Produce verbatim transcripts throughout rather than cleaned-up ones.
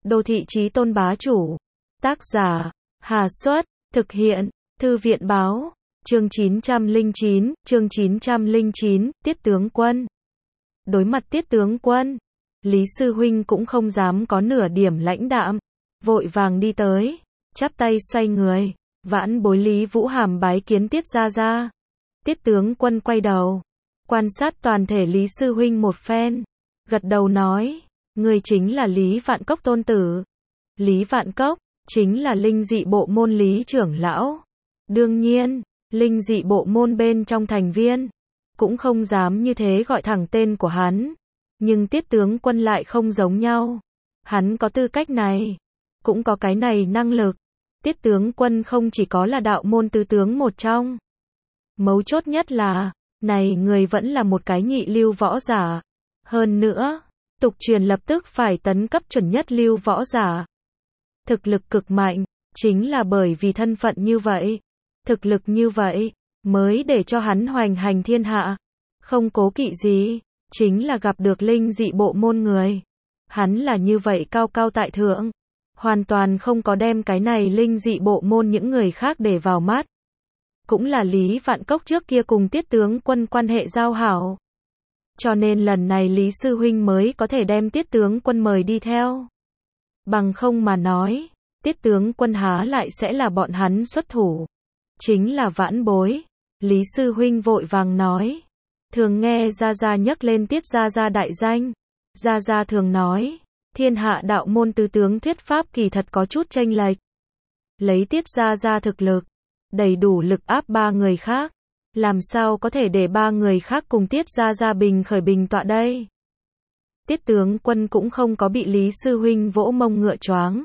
Đô thị chí tôn bá chủ. Tác giả, Hà Xuất, thực hiện, Thư viện báo, chương chín trăm lẻ chín, chương chín trăm lẻ chín, Tiết tướng quân. Đối mặt Tiết tướng quân, Lý Sư Huynh cũng không dám có nửa điểm lãnh đạm, vội vàng đi tới, chắp tay xoay người, vãn bối Lý Vũ Hàm bái kiến Tiết gia gia. Tiết tướng quân quay đầu, quan sát toàn thể Lý Sư Huynh một phen, gật đầu nói, người chính là Lý Vạn Cốc tôn tử. Lý Vạn Cốc, chính là linh dị bộ môn Lý trưởng lão. Đương nhiên, linh dị bộ môn bên trong thành viên, cũng không dám như thế gọi thẳng tên của hắn. Nhưng Tiết tướng quân lại không giống nhau. Hắn có tư cách này, cũng có cái này năng lực. Tiết tướng quân không chỉ có là đạo môn tứ tướng một trong. Mấu chốt nhất là, này người vẫn là một cái nhị lưu võ giả. Hơn nữa, tục truyền lập tức phải tấn cấp chuẩn nhất lưu võ giả. Thực lực cực mạnh, chính là bởi vì thân phận như vậy. Thực lực như vậy, mới để cho hắn hoành hành thiên hạ. Không cố kỵ gì, chính là gặp được linh dị bộ môn người. Hắn là như vậy cao cao tại thượng. Hoàn toàn không có đem cái này linh dị bộ môn những người khác để vào mắt. Cũng là Lý Vạn Cốc trước kia cùng Tiết tướng quân quan hệ giao hảo. Cho nên lần này Lý Sư Huynh mới có thể đem Tiết tướng quân mời đi theo. Bằng không mà nói, Tiết tướng quân há lại sẽ là bọn hắn xuất thủ. Chính là vãn bối. Lý Sư Huynh vội vàng nói. Thường nghe Gia Gia nhắc lên Tiết Gia Gia đại danh. Gia Gia thường nói, thiên hạ đạo môn tứ tướng thuyết pháp kỳ thật có chút chênh lệch. Lấy Tiết Gia Gia thực lực, đầy đủ lực áp ba người khác. Làm sao có thể để ba người khác cùng Tiết Gia Gia bình khởi bình tọa đây? Tiết tướng quân cũng không có bị Lý Sư Huynh vỗ mông ngựa choáng.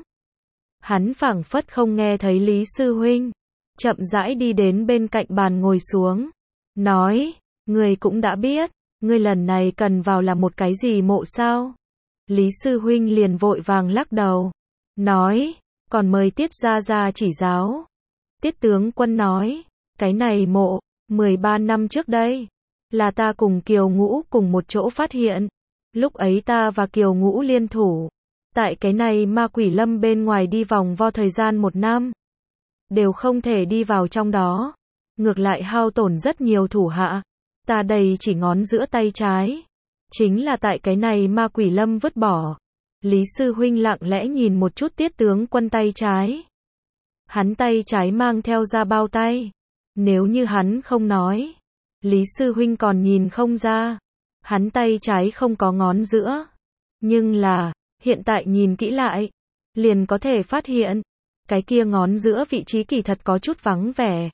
Hắn phảng phất không nghe thấy Lý Sư Huynh. Chậm rãi đi đến bên cạnh bàn ngồi xuống. Nói, người cũng đã biết, ngươi lần này cần vào là một cái gì mộ sao? Lý Sư Huynh liền vội vàng lắc đầu. Nói, còn mời Tiết Gia Gia chỉ giáo. Tiết tướng quân nói, cái này mộ, mười ba năm trước đây, là ta cùng Kiều Ngũ cùng một chỗ phát hiện. Lúc ấy ta và Kiều Ngũ liên thủ. Tại cái này ma quỷ lâm bên ngoài đi vòng vo thời gian một năm. Đều không thể đi vào trong đó. Ngược lại hao tổn rất nhiều thủ hạ. Ta đầy chỉ ngón giữa tay trái. Chính là tại cái này ma quỷ lâm vứt bỏ. Lý Sư Huynh lặng lẽ nhìn một chút Tiết tướng quân tay trái. Hắn tay trái mang theo ra bao tay. Nếu như hắn không nói, Lý Sư Huynh còn nhìn không ra. Hắn tay trái không có ngón giữa. Nhưng là, hiện tại nhìn kỹ lại, liền có thể phát hiện, cái kia ngón giữa vị trí kỳ thật có chút vắng vẻ.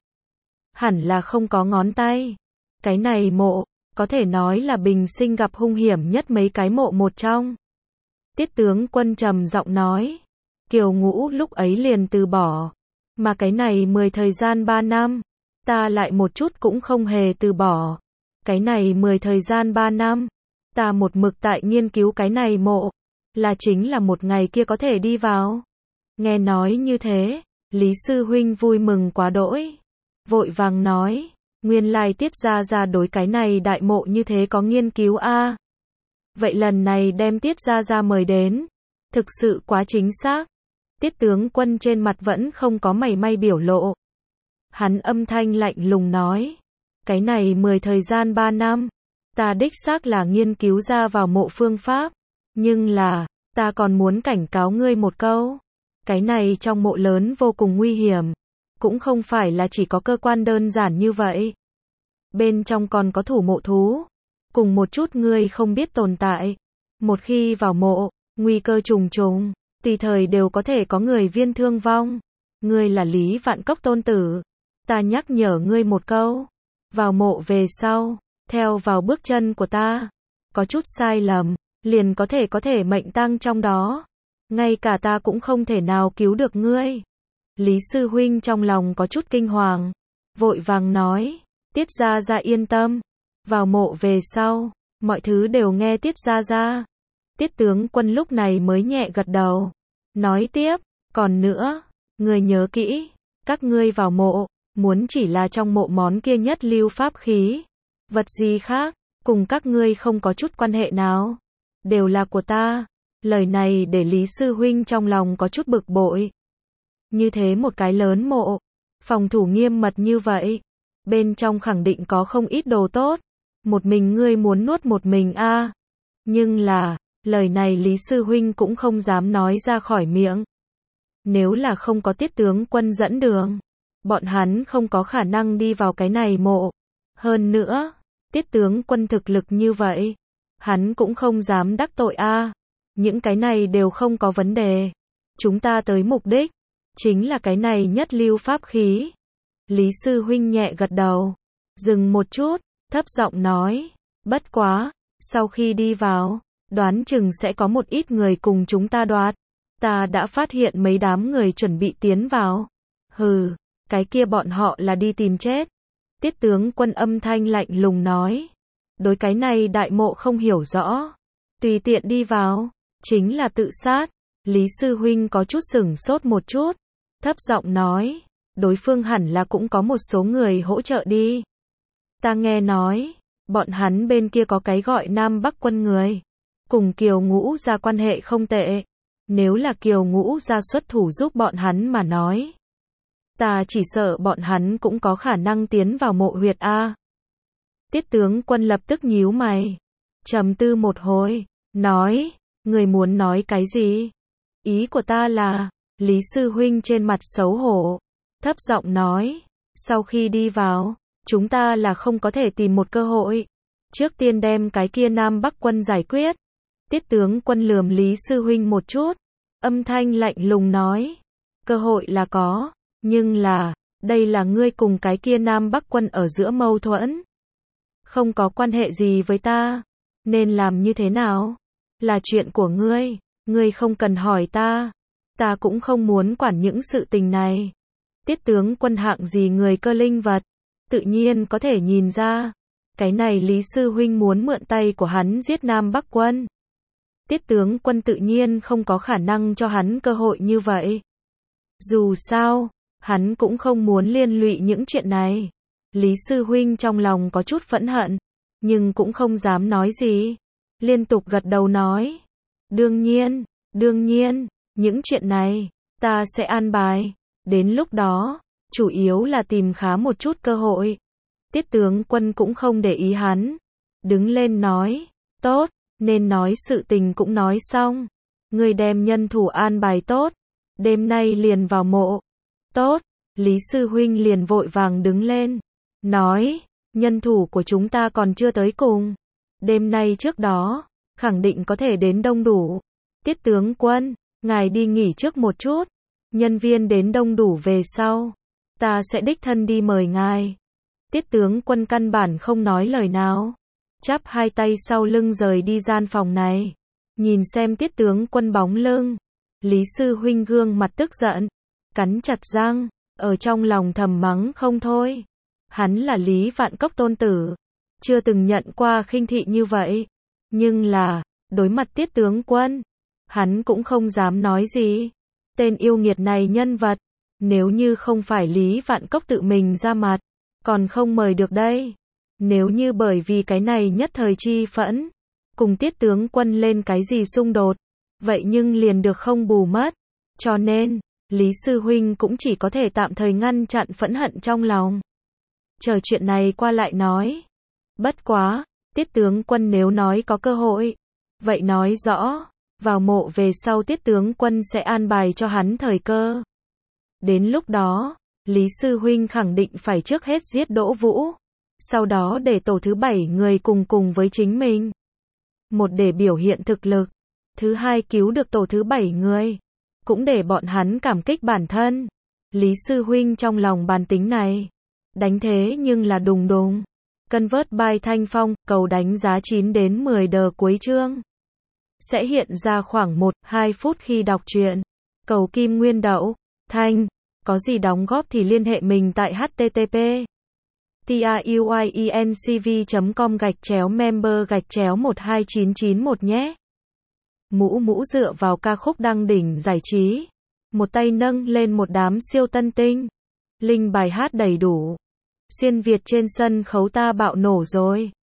Hẳn là không có ngón tay. Cái này mộ, có thể nói là bình sinh gặp hung hiểm nhất mấy cái mộ một trong. Tiết tướng quân trầm giọng nói, Kiều Ngũ lúc ấy liền từ bỏ. Mà cái này mười thời gian ba năm, ta lại một chút cũng không hề từ bỏ. Cái này mười thời gian ba năm, ta một mực tại nghiên cứu cái này mộ, là chính là một ngày kia có thể đi vào. Nghe nói như thế, Lý Sư Huynh vui mừng quá đỗi. Vội vàng nói, nguyên lai Tiết Gia Gia đối cái này đại mộ như thế có nghiên cứu a. À. Vậy lần này đem Tiết Gia Gia mời đến, thực sự quá chính xác. Tiết tướng quân trên mặt vẫn không có mảy may biểu lộ. Hắn âm thanh lạnh lùng nói, cái này mười thời gian ba năm, ta đích xác là nghiên cứu ra vào mộ phương pháp. Nhưng là, ta còn muốn cảnh cáo ngươi một câu. Cái này trong mộ lớn vô cùng nguy hiểm. Cũng không phải là chỉ có cơ quan đơn giản như vậy. Bên trong còn có thủ mộ thú. Cùng một chút ngươi không biết tồn tại. Một khi vào mộ, nguy cơ trùng trùng, tùy thời đều có thể có người viên thương vong. Ngươi là Lý Vạn Cốc tôn tử. Ta nhắc nhở ngươi một câu. Vào mộ về sau, theo vào bước chân của ta. Có chút sai lầm, liền có thể có thể mệnh tang trong đó. Ngay cả ta cũng không thể nào cứu được ngươi. Lý Sư Huynh trong lòng có chút kinh hoàng. Vội vàng nói, Tiết Gia Gia yên tâm. Vào mộ về sau, mọi thứ đều nghe Tiết Gia Gia. Tiết tướng quân lúc này mới nhẹ gật đầu. Nói tiếp, còn nữa, ngươi nhớ kỹ, các ngươi vào mộ, muốn chỉ là trong mộ món kia nhất lưu pháp khí. Vật gì khác, cùng các ngươi không có chút quan hệ nào. Đều là của ta. Lời này để Lý Sư Huynh trong lòng có chút bực bội. Như thế một cái lớn mộ, phòng thủ nghiêm mật như vậy, bên trong khẳng định có không ít đồ tốt. Một mình ngươi muốn nuốt một mình a à. Nhưng là, lời này Lý Sư Huynh cũng không dám nói ra khỏi miệng. Nếu là không có Tiết tướng quân dẫn đường, bọn hắn không có khả năng đi vào cái này mộ. Hơn nữa, Tiết tướng quân thực lực như vậy, hắn cũng không dám đắc tội a à. Những cái này đều không có vấn đề. Chúng ta tới mục đích, chính là cái này nhất lưu pháp khí. Lý Sư Huynh nhẹ gật đầu, dừng một chút, thấp giọng nói, bất quá, sau khi đi vào, đoán chừng sẽ có một ít người cùng chúng ta đoạt. Ta đã phát hiện mấy đám người chuẩn bị tiến vào. Hừ, cái kia bọn họ là đi tìm chết. Tiết tướng quân âm thanh lạnh lùng nói. Đối cái này đại mộ không hiểu rõ. Tùy tiện đi vào, chính là tự sát. Lý Sư Huynh có chút sửng sốt một chút. Thấp giọng nói, đối phương hẳn là cũng có một số người hỗ trợ đi. Ta nghe nói, bọn hắn bên kia có cái gọi Nam Bắc quân người. Cùng Kiều Ngũ gia quan hệ không tệ. Nếu là Kiều Ngũ gia xuất thủ giúp bọn hắn mà nói, ta chỉ sợ bọn hắn cũng có khả năng tiến vào mộ huyệt a. Tiết tướng quân lập tức nhíu mày, trầm tư một hồi, nói, người muốn nói cái gì? Ý của ta là, Lý Sư Huynh trên mặt xấu hổ, thấp giọng nói, sau khi đi vào, chúng ta là không có thể tìm một cơ hội. Trước tiên đem cái kia Nam Bắc quân giải quyết. Tiết tướng quân lườm Lý Sư Huynh một chút, âm thanh lạnh lùng nói, cơ hội là có, nhưng là, đây là ngươi cùng cái kia Nam Bắc quân ở giữa mâu thuẫn. Không có quan hệ gì với ta, nên làm như thế nào? Là chuyện của ngươi, ngươi không cần hỏi ta, ta cũng không muốn quản những sự tình này. Tiết tướng quân hạng gì người cơ linh vật, tự nhiên có thể nhìn ra, cái này Lý Sư Huynh muốn mượn tay của hắn giết Nam Bắc quân. Tiết tướng quân tự nhiên không có khả năng cho hắn cơ hội như vậy. Dù sao, hắn cũng không muốn liên lụy những chuyện này. Lý Sư Huynh trong lòng có chút phẫn hận, nhưng cũng không dám nói gì. Liên tục gật đầu nói, đương nhiên, đương nhiên, những chuyện này, ta sẽ an bài. Đến lúc đó, chủ yếu là tìm khá một chút cơ hội. Tiết tướng quân cũng không để ý hắn. Đứng lên nói, tốt. Nên nói sự tình cũng nói xong. Người đem nhân thủ an bài tốt. Đêm nay liền vào mộ. Tốt. Lý Sư Huynh liền vội vàng đứng lên. Nói, nhân thủ của chúng ta còn chưa tới cùng. Đêm nay trước đó, khẳng định có thể đến đông đủ. Tiết tướng quân, ngài đi nghỉ trước một chút. Nhân viên đến đông đủ về sau. Ta sẽ đích thân đi mời ngài. Tiết tướng quân căn bản không nói lời nào. Chắp hai tay sau lưng rời đi gian phòng này. Nhìn xem Tiết tướng quân bóng lưng. Lý Sư Huynh gương mặt tức giận. Cắn chặt răng. Ở trong lòng thầm mắng không thôi. Hắn là Lý Vạn Cốc tôn tử. Chưa từng nhận qua khinh thị như vậy. Nhưng là, đối mặt Tiết tướng quân, hắn cũng không dám nói gì. Tên yêu nghiệt này nhân vật. Nếu như không phải Lý Vạn Cốc tự mình ra mặt, còn không mời được đây. Nếu như bởi vì cái này nhất thời chi phẫn, cùng Tiết tướng quân lên cái gì xung đột, vậy nhưng liền được không bù mất. Cho nên, Lý Sư Huynh cũng chỉ có thể tạm thời ngăn chặn phẫn hận trong lòng. Chờ chuyện này qua lại nói. Bất quá, Tiết tướng quân nếu nói có cơ hội, vậy nói rõ, vào mộ về sau Tiết tướng quân sẽ an bài cho hắn thời cơ. Đến lúc đó, Lý Sư Huynh khẳng định phải trước hết giết Đỗ Vũ. Sau đó để tổ thứ bảy người cùng cùng với chính mình. Một để biểu hiện thực lực. Thứ hai cứu được tổ thứ bảy người. Cũng để bọn hắn cảm kích bản thân. Lý Sư Huynh trong lòng bàn tính này. Đánh thế nhưng là đùng đùng. Convert by Thanh Phong, cầu đánh giá chín đến mười đờ cuối chương. Sẽ hiện ra khoảng một đến hai phút khi đọc truyện. Cầu Kim Nguyên Đậu, Thanh. Có gì đóng góp thì liên hệ mình tại h t t p truyencv chấm com gạch chéo member gạch chéo một hai chín chín một nhé. Mũ mũ dựa vào ca khúc đăng đỉnh giải trí. Một tay nâng lên một đám siêu tân tinh. Link bài hát đầy đủ. Xuyên Việt trên sân khấu ta bạo nổ rồi.